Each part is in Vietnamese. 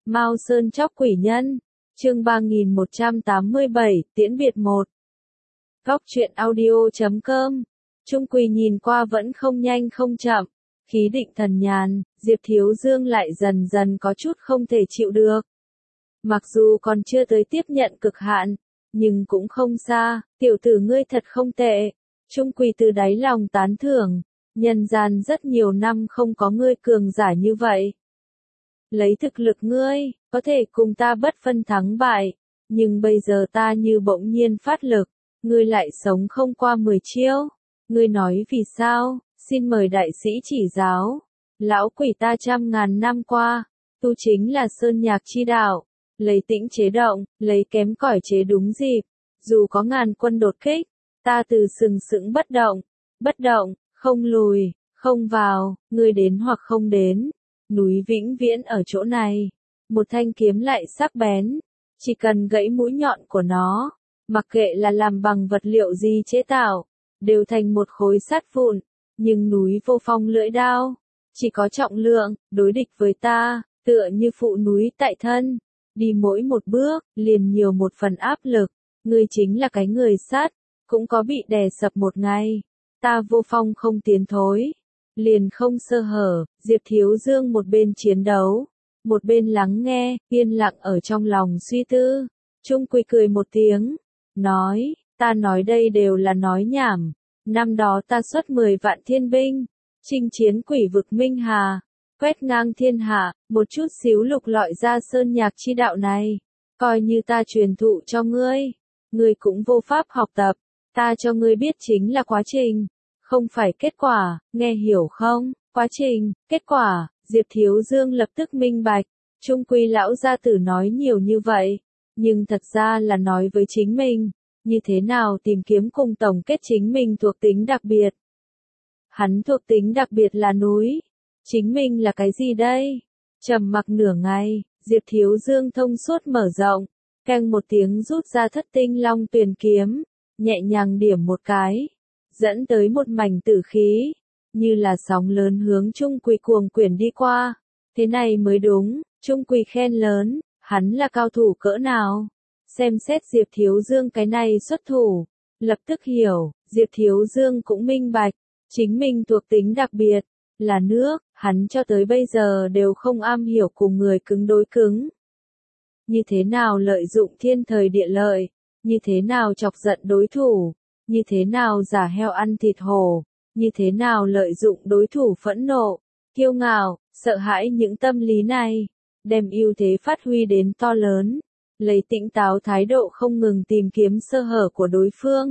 Mao Sơn Chóc Quỷ Nhân, chương 3187, Tiễn biệt 1. Góc truyện audio.com. Trung Quỳ nhìn qua vẫn không nhanh không chậm, khí định thần nhàn, Diệp Thiếu Dương lại dần dần có chút không thể chịu được. Mặc dù còn chưa tới tiếp nhận cực hạn, nhưng cũng không xa, tiểu tử ngươi thật không tệ. Trung Quỳ từ đáy lòng tán thưởng, nhân gian rất nhiều năm không có ngươi cường giả như vậy. Lấy thực lực ngươi, có thể cùng ta bất phân thắng bại, nhưng bây giờ ta như bỗng nhiên phát lực, ngươi lại sống không qua 10 chiêu. Ngươi nói vì sao, xin mời đại sĩ chỉ giáo. Lão quỷ ta trăm ngàn năm qua, tu chính là sơn nhạc chi đạo, lấy tĩnh chế động, lấy kém cỏi chế đúng dịp. Dù có ngàn quân đột kích, ta từ sừng sững bất động, không lùi, không vào, ngươi đến hoặc không đến. Núi vĩnh viễn ở chỗ này, một thanh kiếm lại sắc bén, chỉ cần gãy mũi nhọn của nó, mặc kệ là làm bằng vật liệu gì chế tạo, đều thành một khối sắt vụn, nhưng núi vô phong lưỡi đao, chỉ có trọng lượng, đối địch với ta, tựa như phụ núi tại thân, đi mỗi một bước, liền nhiều một phần áp lực, ngươi chính là cái người sắt, cũng có bị đè sập một ngày, ta vô phong không tiến thối. Liền không sơ hở, Diệp Thiếu Dương một bên chiến đấu, một bên lắng nghe, yên lặng ở trong lòng suy tư. Trung Quỳ cười một tiếng, nói, ta nói đây đều là nói nhảm. Năm đó ta xuất 10 vạn thiên binh, chinh chiến quỷ vực Minh Hà, quét ngang thiên hạ, một chút xíu lục lọi ra sơn nhạc chi đạo này, coi như ta truyền thụ cho ngươi, ngươi cũng vô pháp học tập, ta cho ngươi biết chính là quá trình. Không phải kết quả, nghe hiểu không? Quá trình, kết quả, Diệp Thiếu Dương lập tức minh bạch. Trung Quy lão gia tử nói nhiều như vậy, nhưng thật ra là nói với chính mình, như thế nào tìm kiếm cùng tổng kết chính mình thuộc tính đặc biệt. Hắn thuộc tính đặc biệt là núi, chính mình là cái gì đây? Trầm mặc nửa ngày, Diệp Thiếu Dương thông suốt mở rộng, keng một tiếng rút ra Thất Tinh Long Tuyền kiếm, nhẹ nhàng điểm một cái. Dẫn tới một mảnh tử khí, như là sóng lớn hướng Trung Quỳ cuồng quyển đi qua. Thế này mới đúng, Trung Quỳ khen lớn, hắn là cao thủ cỡ nào? Xem xét Diệp Thiếu Dương cái này xuất thủ, lập tức hiểu, Diệp Thiếu Dương cũng minh bạch, chính mình thuộc tính đặc biệt, là nước, hắn cho tới bây giờ đều không am hiểu cùng người cứng đối cứng. Như thế nào lợi dụng thiên thời địa lợi, như thế nào chọc giận đối thủ. Như thế nào giả heo ăn thịt hổ, như thế nào lợi dụng đối thủ phẫn nộ, kiêu ngạo, sợ hãi những tâm lý này, đem ưu thế phát huy đến to lớn, lấy tỉnh táo thái độ không ngừng tìm kiếm sơ hở của đối phương.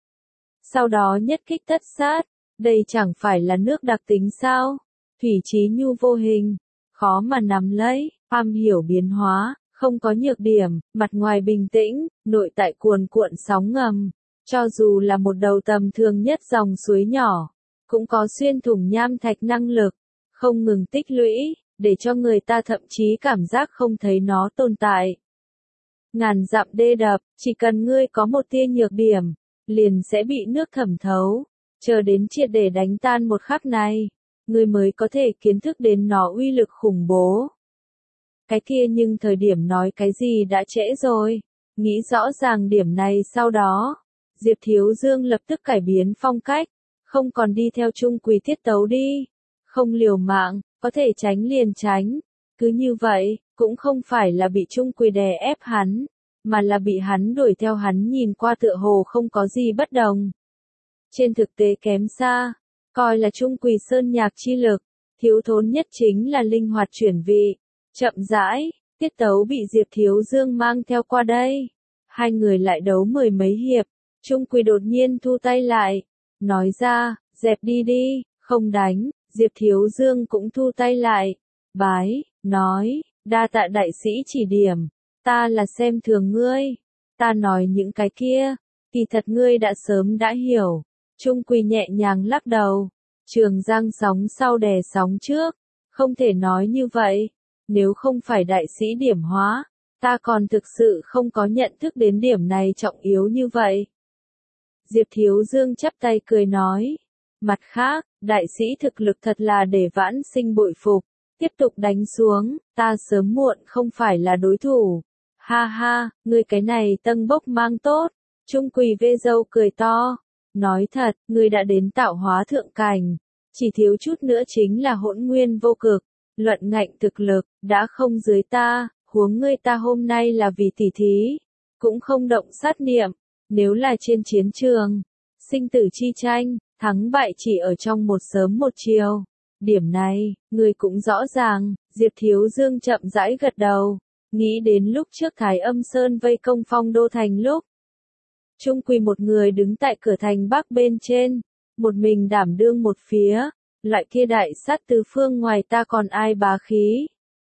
Sau đó nhất kích tất sát, đây chẳng phải là nước đặc tính sao, thủy chí nhu vô hình, khó mà nắm lấy, am hiểu biến hóa, không có nhược điểm, mặt ngoài bình tĩnh, nội tại cuồn cuộn sóng ngầm. Cho dù là một đầu tầm thường nhất dòng suối nhỏ, cũng có xuyên thủng nham thạch năng lực, không ngừng tích lũy, để cho người ta thậm chí cảm giác không thấy nó tồn tại. Ngàn dặm đê đập, chỉ cần ngươi có một tia nhược điểm, liền sẽ bị nước thẩm thấu, chờ đến triệt để đánh tan một khắc này, ngươi mới có thể kiến thức đến nó uy lực khủng bố. Cái kia nhưng thời điểm nói cái gì đã trễ rồi, nghĩ rõ ràng điểm này sau đó. Diệp Thiếu Dương lập tức cải biến phong cách, không còn đi theo Trung Quỳ tiết tấu đi, không liều mạng, có thể tránh liền tránh, cứ như vậy, cũng không phải là bị Trung Quỳ đè ép hắn, mà là bị hắn đuổi theo hắn nhìn qua tựa hồ không có gì bất đồng. Trên thực tế kém xa, coi là Trung Quỳ sơn nhạc chi lực, thiếu thốn nhất chính là linh hoạt chuyển vị, chậm rãi, tiết tấu bị Diệp Thiếu Dương mang theo qua đây, hai người lại đấu mười mấy hiệp. Trung Quỳ đột nhiên thu tay lại, nói ra, dẹp đi đi, không đánh, Diệp Thiếu Dương cũng thu tay lại, bái, nói, đa tạ đại sĩ chỉ điểm, ta là xem thường ngươi, ta nói những cái kia, kỳ thật ngươi đã sớm đã hiểu, Trung Quỳ nhẹ nhàng lắc đầu, trường giang sóng sau đè sóng trước, không thể nói như vậy, nếu không phải đại sĩ điểm hóa, ta còn thực sự không có nhận thức đến điểm này trọng yếu như vậy. Diệp Thiếu Dương chắp tay cười nói, mặt khác, đại sĩ thực lực thật là để vãn sinh bội phục, tiếp tục đánh xuống, ta sớm muộn không phải là đối thủ. Ha ha, ngươi cái này tân bốc mang tốt. Trung Quỳ vê râu cười to. Nói thật, ngươi đã đến tạo hóa thượng cảnh. Chỉ thiếu chút nữa chính là hỗn nguyên vô cực. Luận ngạnh thực lực, đã không dưới ta, huống ngươi ta hôm nay là vì tỉ thí. Cũng không động sát niệm. Nếu là trên chiến trường, sinh tử chi tranh, thắng bại chỉ ở trong một sớm một chiều. Điểm này, ngươi cũng rõ ràng. Diệp Thiếu Dương chậm rãi gật đầu. Nghĩ đến lúc trước Thái Âm Sơn vây công Phong Đô Thành lúc. Trung Quỳ một người đứng tại cửa thành bắc bên trên, một mình đảm đương một phía, loại kia đại sát tứ phương ngoài ta còn ai bá khí.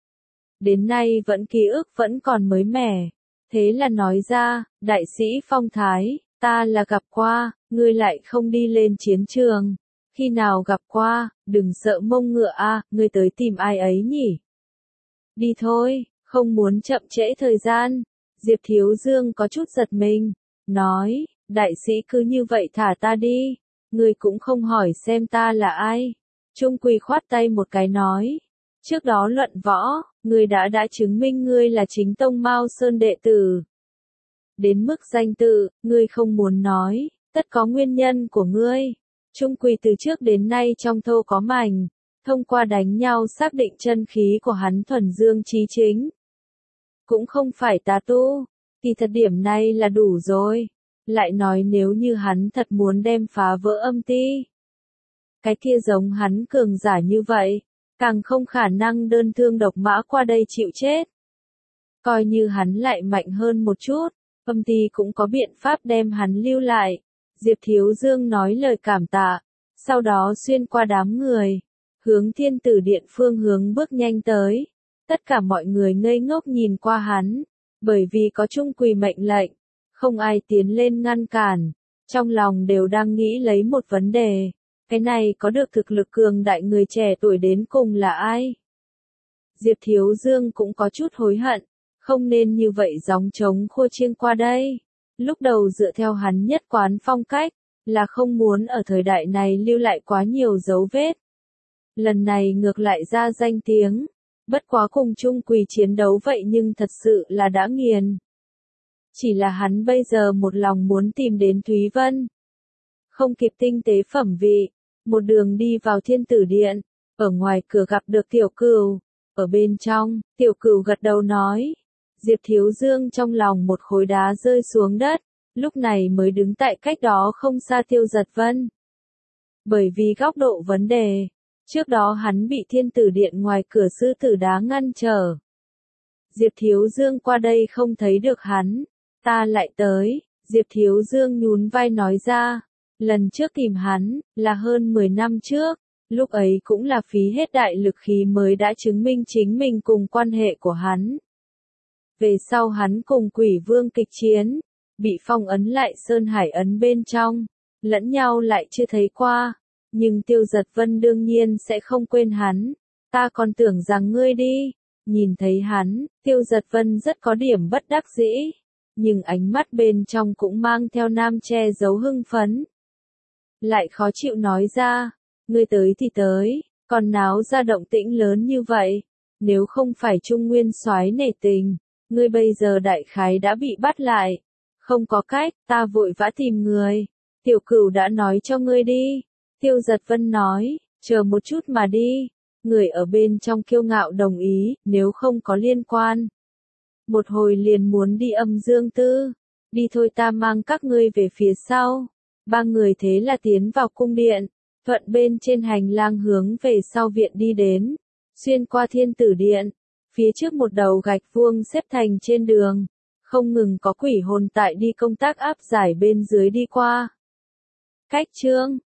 Đến nay vẫn ký ức vẫn còn mới mẻ, thế là nói ra, đại sĩ Phong Thái, ta là gặp qua, ngươi lại không đi lên chiến trường. Khi nào gặp qua, đừng sợ mông ngựa a, ngươi tới tìm ai ấy nhỉ? Đi thôi. Không muốn chậm trễ thời gian, Diệp Thiếu Dương có chút giật mình, nói, đại sĩ cứ như vậy thả ta đi, ngươi cũng không hỏi xem ta là ai. Trung Quỳ khoát tay một cái nói, trước đó luận võ, ngươi đã chứng minh ngươi là chính tông Mao Sơn đệ tử. Đến mức danh tự, ngươi không muốn nói, tất có nguyên nhân của ngươi. Trung Quỳ từ trước đến nay trong thô có mảnh, thông qua đánh nhau xác định chân khí của hắn thuần dương chí chính. Cũng không phải tà tu, thì thật điểm này là đủ rồi. Lại nói nếu như hắn thật muốn đem phá vỡ âm ti. Cái kia giống hắn cường giả như vậy, càng không khả năng đơn thương độc mã qua đây chịu chết. Coi như hắn lại mạnh hơn một chút, âm ti cũng có biện pháp đem hắn lưu lại. Diệp Thiếu Dương nói lời cảm tạ, sau đó xuyên qua đám người, hướng Thiên Tử Điện phương hướng bước nhanh tới. Tất cả mọi người ngây ngốc nhìn qua hắn, bởi vì có Trung Quỳ mệnh lệnh, không ai tiến lên ngăn cản, trong lòng đều đang nghĩ lấy một vấn đề, cái này có được thực lực cường đại người trẻ tuổi đến cùng là ai? Diệp Thiếu Dương cũng có chút hối hận, không nên như vậy gióng trống khua chiêng qua đây. Lúc đầu dựa theo hắn nhất quán phong cách, là không muốn ở thời đại này lưu lại quá nhiều dấu vết. Lần này ngược lại ra danh tiếng. Bất quá cùng Trung Quỳ chiến đấu vậy nhưng thật sự là đã nghiền. Chỉ là hắn bây giờ một lòng muốn tìm đến Thúy Vân. Không kịp tinh tế phẩm vị, một đường đi vào Thiên Tử Điện, ở ngoài cửa gặp được Tiểu Cửu, ở bên trong, Tiểu Cửu gật đầu nói. Diệp Thiếu Dương trong lòng một khối đá rơi xuống đất, lúc này mới đứng tại cách đó không xa Tiêu Giật Vân. Bởi vì góc độ vấn đề, trước đó hắn bị Thiên Tử Điện ngoài cửa sư tử đá ngăn trở. Diệp Thiếu Dương qua đây không thấy được hắn, ta lại tới, Diệp Thiếu Dương nhún vai nói ra, lần trước tìm hắn, là hơn 10 năm trước, lúc ấy cũng là phí hết đại lực khí mới đã chứng minh chính mình cùng quan hệ của hắn. Về sau hắn cùng Quỷ Vương kịch chiến, bị phong ấn lại Sơn Hải ấn bên trong, lẫn nhau lại chưa thấy qua. Nhưng Tiêu Giật Vân đương nhiên sẽ không quên hắn. Ta còn tưởng rằng ngươi đi. Nhìn thấy hắn, Tiêu Giật Vân rất có điểm bất đắc dĩ. Nhưng ánh mắt bên trong cũng mang theo nam che giấu hưng phấn. Lại khó chịu nói ra. Ngươi tới thì tới, còn náo ra động tĩnh lớn như vậy. Nếu không phải Trung Nguyên soái nể tình, ngươi bây giờ đại khái đã bị bắt lại. Không có cách, ta vội vã tìm người. Tiểu Cửu đã nói cho ngươi đi. Tiêu Giật Vân nói, chờ một chút mà đi. Người ở bên trong kiêu ngạo đồng ý, nếu không có liên quan. Một hồi liền muốn đi Âm Dương Tư. Đi thôi ta mang các ngươi về phía sau. Ba người thế là tiến vào cung điện. Thuận bên trên hành lang hướng về sau viện đi đến. Xuyên qua Thiên Tử Điện. Phía trước một đầu gạch vuông xếp thành trên đường. Không ngừng có quỷ hồn tại đi công tác áp giải bên dưới đi qua. Cách chương